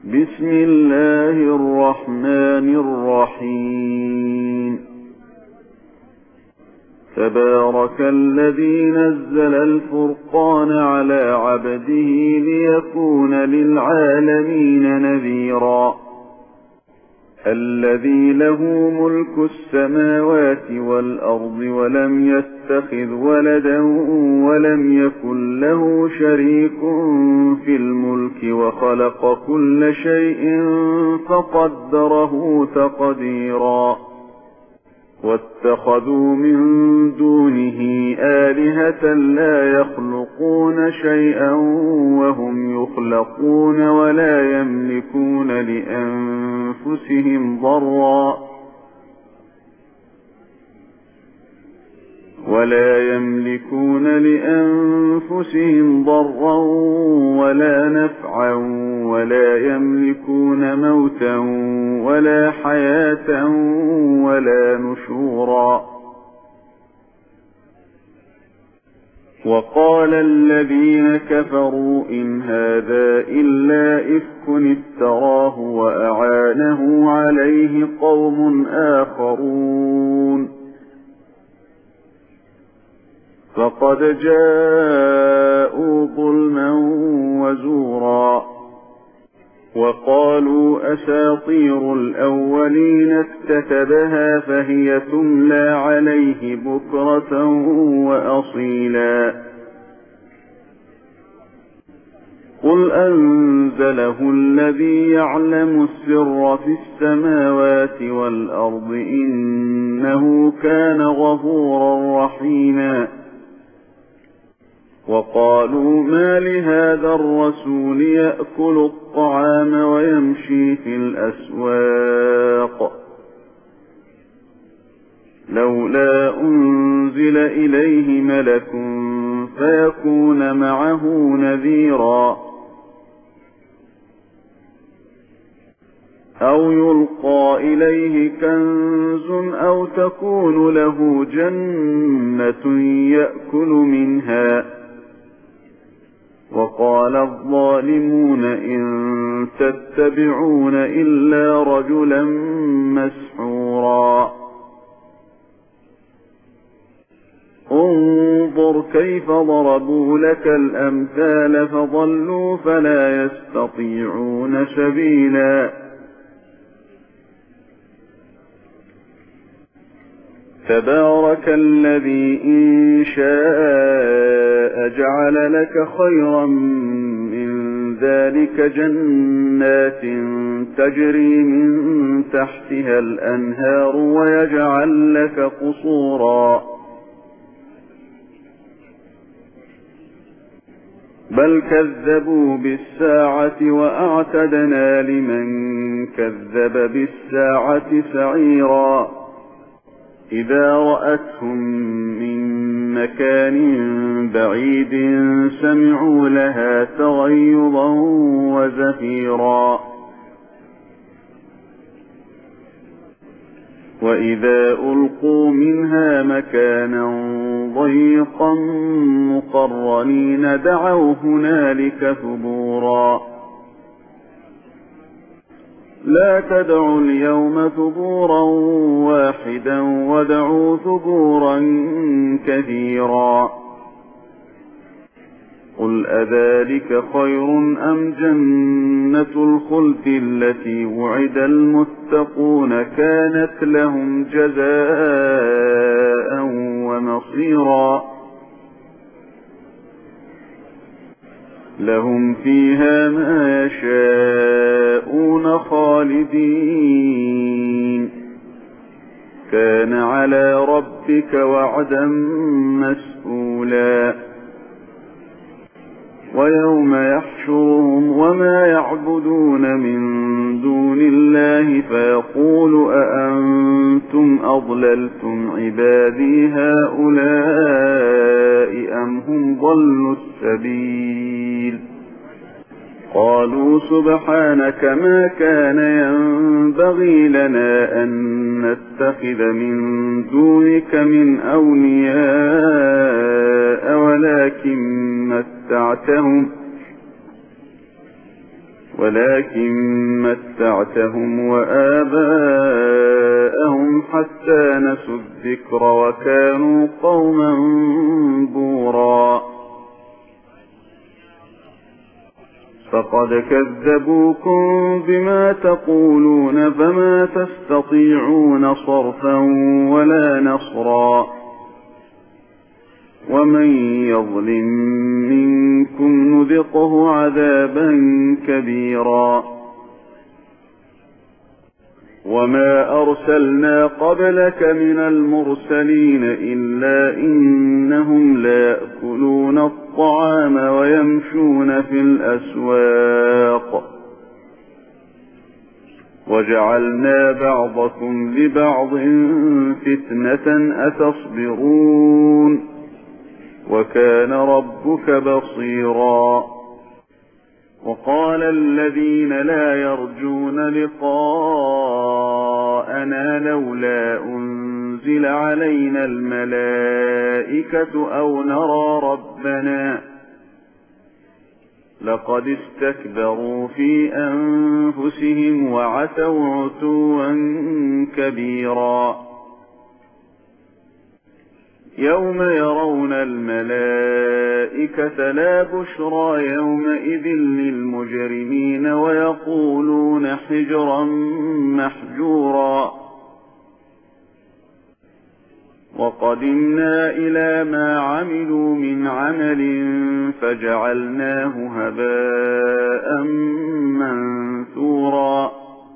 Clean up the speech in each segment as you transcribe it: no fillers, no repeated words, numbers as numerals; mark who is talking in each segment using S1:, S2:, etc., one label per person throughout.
S1: بسم الله الرحمن الرحيم. تبارك الذي نزل الفرقان على عبده ليكون للعالمين نذيرا. الذي له ملك السماوات والأرض ولم يتخذ ولدا ولم يكن له شريك في الملك وخلق كل شيء فقدره تقديرا. واتخذوا من دونه آلهة لا يخلقون شيئا وهم يخلقون ولا يملكون لأنفسهم ضرا ولا نفعا ولا يملكون موتا ولا حياة ولا نشورا. وقال الذين كفروا إن هذا إلا إفك افتراه وأعانه عليه قوم آخرون فقد جاءوا ظلما وزورا. وقالوا أساطير الأولين اكتتبها فهي تملى عليه بكرة وأصيلا. قل أنزله الذي يعلم السر في السماوات والأرض إنه كان غفورا رحيما. وقالوا ما لهذا الرسول يأكل الطعام ويمشي في الأسواق لولا أنزل إليه ملك فيكون معه نذيرا أو يلقى إليه كنز أو تكون له جنة يأكل منها. وقال الظالمون إن تتبعون إلا رجلا مسحورا. انظر كيف ضربوا لك الأمثال فضلوا فلا يستطيعون سبيلا. تبارك الذي إن شاء جعل لك خيرا من ذلك جنات تجري من تحتها الأنهار ويجعل لك قصورا بل كذبوا بالساعة وأعتدنا لمن كذب بالساعة سعيرا. إذا رأتهم من مكان بعيد سمعوا لها تغيظا وزفيرا. وإذا ألقوا منها مكانا ضيقا مقرنين دعوا هنالك ثبورا. لا تدعوا اليوم ثبورا واحدا ودعوا ثبورا كثيرا. قل أذلك خير أم جنة الخلد التي وعد المتقون كانت لهم جزاء ومصيرا. لهم فيها ما يشاءون خالدين كان على ربك وعدا مسئولا. ويوم يحشرهم وما يعبدون من دون الله فيقول أأنتم أضللتم عبادي هؤلاء أم هم ضلوا السبيل. قالوا سبحانك ما كان ينبغي لنا أن نتخذ من دونك من ولكن متعتهم وآباءهم حتى نسوا الذكر وكانوا قوما بورا. فقد كذبوكم بما تقولون فما تستطيعون صرفا ولا نصرا. ومن يظلم منكم نذقه عذابا كبيرا. وما أرسلنا قبلك من المرسلين إلا إنهم ليأكلون الطعام ويمشون في الأسواق وجعلنا بعضكم لبعض فتنة أتصبرون وكان ربك بصيرا. وقال الذين لا يرجون لقاءنا لولا أنزل علينا الملائكة أو نرى ربنا لقد استكبروا في أنفسهم وعتوا عتوا كبيرا. يوم يرون الملائكة لا بشرى يومئذ للمجرمين ويقولون حجرا محجورا. وقدمنا إلى ما عملوا من عمل فجعلناه هباء منثورا.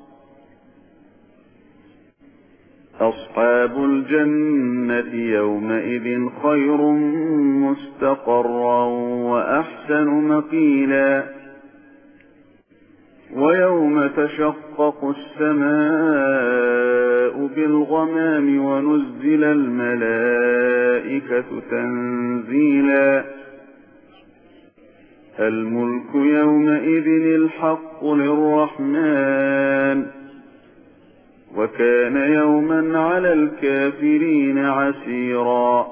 S1: أصحاب الجنة يومئذ خير مستقرا وأحسن مقيلا. ويوم تشقق السماء بالغمام ونزل الملائكة تنزيلا. الملك يومئذ الحق للرحمن وكان يوما على الكافرين عسيرا.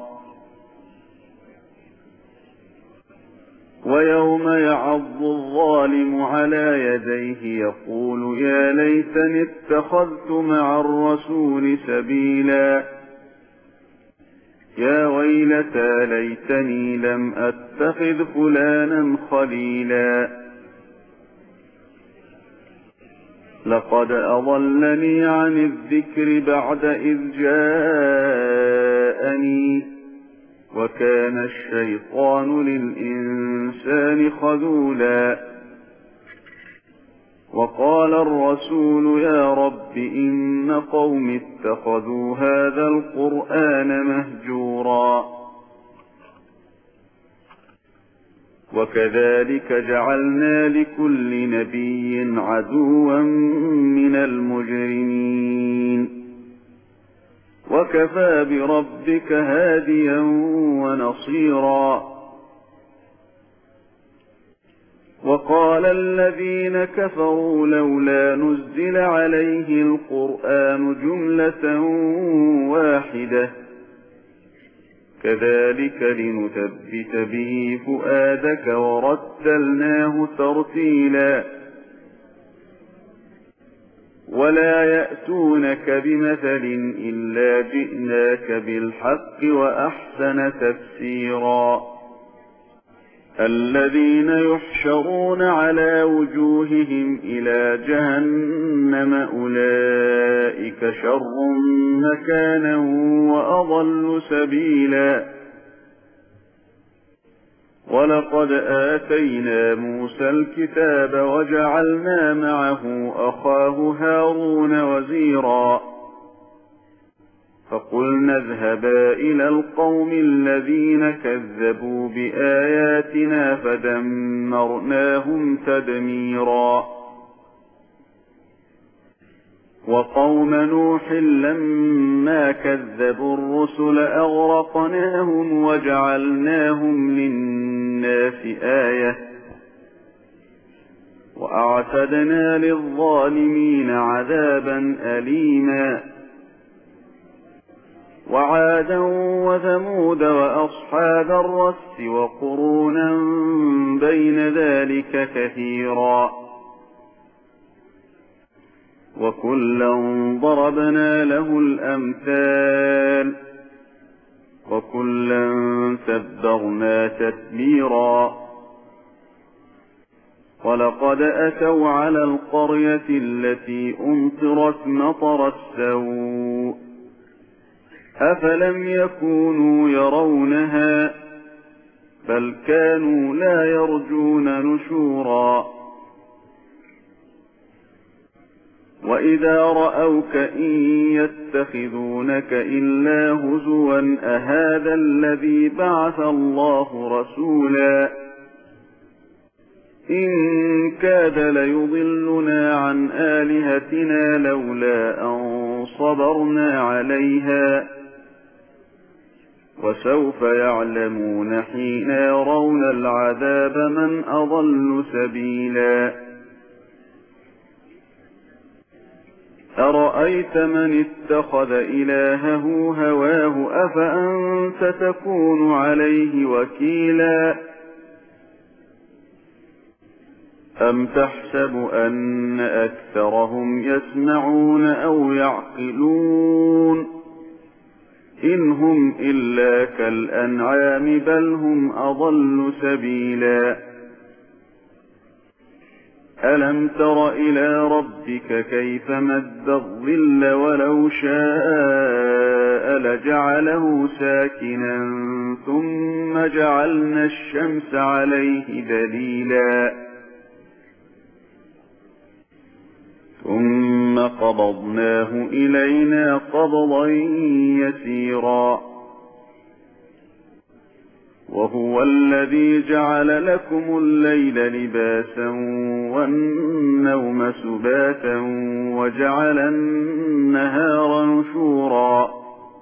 S1: ويوم يعض الظالم على يديه يقول يا ليتني اتخذت مع الرسول سبيلا. يا ويلتى ليتني لم أتخذ فلانا خليلا. لقد أضلني عن الذكر بعد إذ جاءني وكان الشيطان للإنسان خذولا. وقال الرسول يا رب إن قوم اتخذوا هذا القرآن مهجورا. وكذلك جعلنا لكل نبي عدوا من المجرمين وكفى بربك هاديا ونصيرا. وقال الذين كفروا لولا نزل عليه القرآن جملة واحدة كذلك لنثبت به فؤادك ورتلناه ترتيلا. ولا يأتونك بمثل إلا جئناك بالحق وأحسن تفسيرا. الذين يحشرون على وجوههم إلى جهنم أولئك شر مكانا وأضل سبيلا. ولقد آتينا موسى الكتاب وجعلنا معه أخاه هارون وزيرا. فقلنا اذهبا إلى القوم الذين كذبوا بآياتنا فدمرناهم تدميرا. وقوم نوح لما كذبوا الرسل أغرقناهم وجعلناهم للناس آية وأعتدنا للظالمين عذابا أليما. وعادا وثمود وأصحاب الرس وقرونا بين ذلك كثيرا. وكلا ضربنا له الأمثال وكلا تبرنا تتبيرا ولقد أتوا على القرية التي أمطرت مطر السوء أفلم يكونوا يرونها بل كانوا لا يرجون نشورا وإذا رأوك إن يتخذونك إلا هزوا أهذا الذي بعث الله رسولا إن كاد ليضلنا عن آلهتنا لولا أن صبرنا عليها وسوف يعلمون حين يرون العذاب من أضل سبيلا أرأيت من اتخذ إلهه هواه أفأنت تكون عليه وكيلا أم تحسب أن أكثرهم يسمعون أو يعقلون إن هم إلا كالأنعام بل هم أضل سبيلا ألم تر إلى ربك كيف مد الظل ولو شاء لجعله ساكنا ثم جعلنا الشمس عليه دليلا ثم قبضناه إلينا قبضا يسيرا وهو الذي جعل لكم الليل لباسا والنوم سباتا وجعل النهار نشورا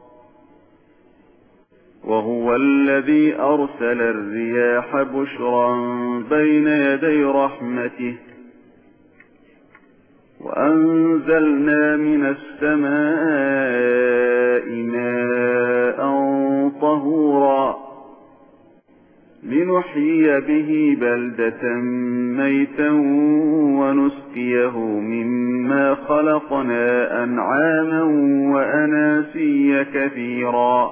S1: وهو الذي أرسل الرياح بشرا بين يدي رحمته وأنزلنا من السماء ماء طهورا لنحيي به بلدة ميتا ونسقيه مما خلقنا أنعاما وأناسيا كثيرا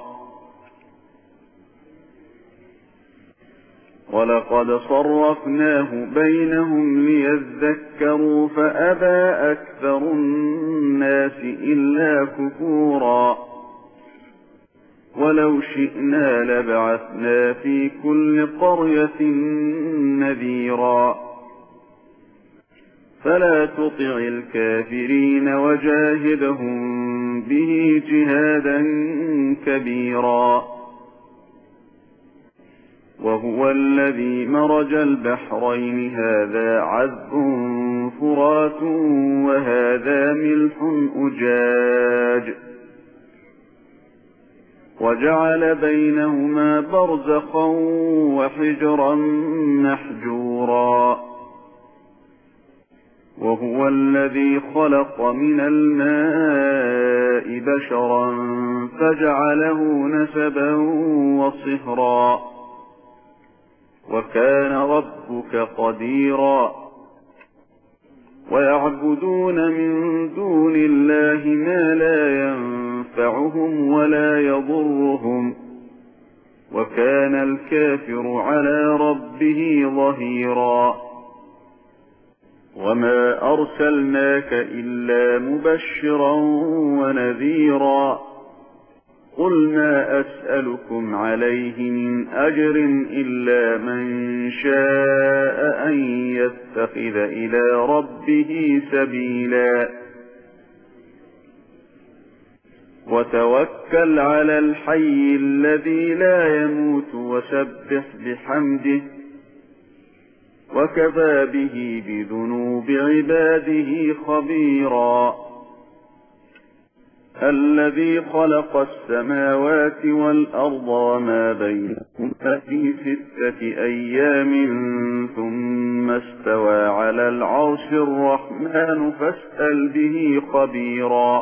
S1: ولقد صرفناه بينهم ليذكروا فأبى أكثر الناس إلا كفورا ولو شئنا لبعثنا في كل قرية نذيرا فلا تطع الكافرين وجاهدهم به جهادا كبيرا وهو الذي مرج البحرين هذا عذب فرات وهذا ملح أجاج وجعل بينهما برزخا وحجرا محجورا وهو الذي خلق من الماء بشرا فجعله نسبا وصهرا وكان ربك قديرا ويعبدون من دون الله ما لا ينفعهم ولا يضرهم وكان الكافر على ربه ظهيرا وما أرسلناك إلا مبشرا ونذيرا قل ما أسألكم عليه من أجر إلا من شاء أن يتخذ إلى ربه سبيلا وتوكل على الحي الذي لا يموت وسبح بحمده وكفى به بذنوب عباده خبيرا الذي خلق السماوات والأرض وما بينهما في 6 أيام ثم استوى على العرش الرحمن فاسأل به خبيرا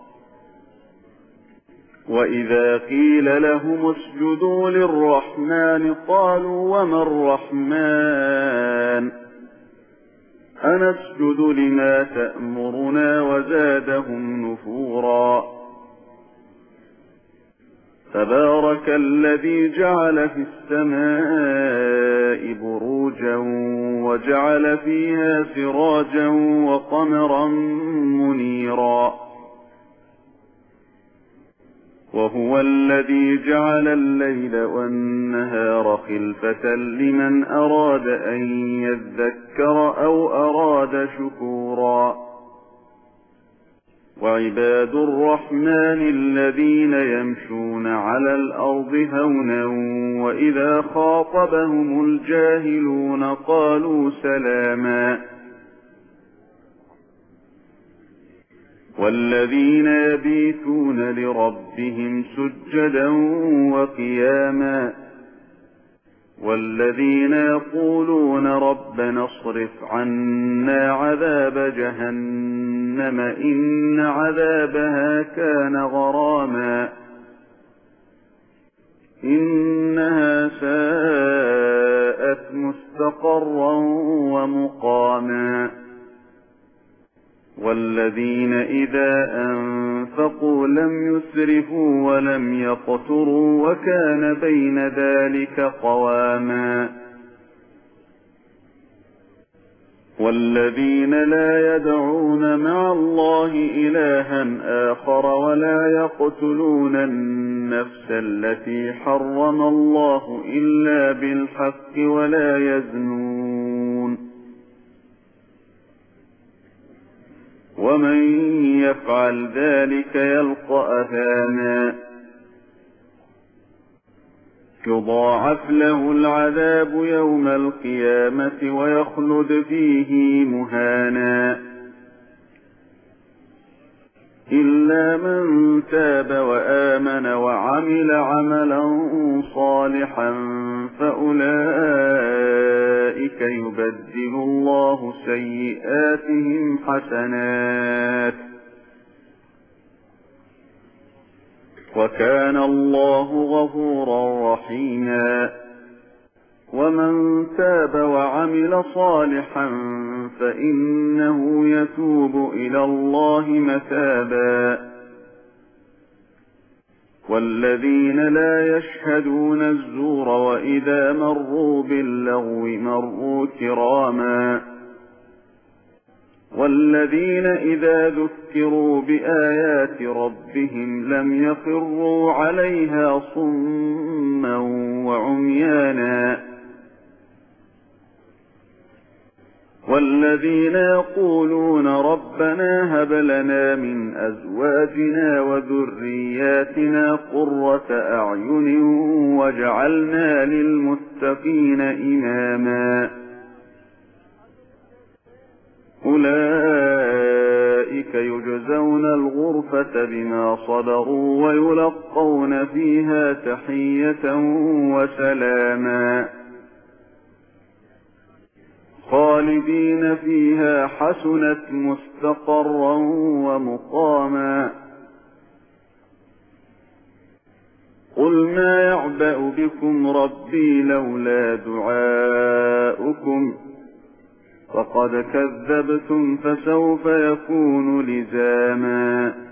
S1: وإذا قيل لهم اسجدوا للرحمن قالوا وما الرحمن أنسجد لما تأمرنا وزادهم نفورا تبارك الذي جعل في السماء بروجا وجعل فيها سراجا وقمرا منيرا وهو الذي جعل الليل والنهار خلفة لمن أراد أن يذكر أو أراد شكورا وعباد الرحمن الذين يمشون على الأرض هونا وإذا خاطبهم الجاهلون قالوا سلاما والذين يبيتون لربهم سجدا وقياما والذين يقولون ربنا اصرف عنا عذاب جهنم إن عذابها كان غراما إنها ساءت مستقرا ومقاما والذين إذا أنفقوا لم يسرفوا ولم يقتروا وكان بين ذلك قواما والذين لا يدعون مع الله إلها آخر ولا يقتلون النفس التي حرم الله إلا بالحق ولا يزنون ومن يفعل ذلك يلقى أثاما يضاعف له العذاب يوم القيامة ويخلد فيه مهانا إلا من تاب وآمن وعمل عملا صالحا فأولئك يبدل الله سيئاتهم حسنات وكان الله غفورا رحيما ومن تاب وعمل صالحا فإنه يتوب إلى الله متابا والذين لا يشهدون الزور وإذا مروا باللغو مروا كراما والذين إذا ذكروا بآيات ربهم لم يخروا عليها صما وعميانا والذين يقولون ربنا هب لنا من أزواجنا وذرياتنا قرة أعين واجعلنا للمتقين إماما أولئك يجزون الغرفة بما صبروا ويلقون فيها تحية وسلاما خالدين فيها حسنت مستقرا ومقاما قل ما يعبأ بكم ربي لولا دعاؤكم فقد كذبتم فسوف يكون لزاما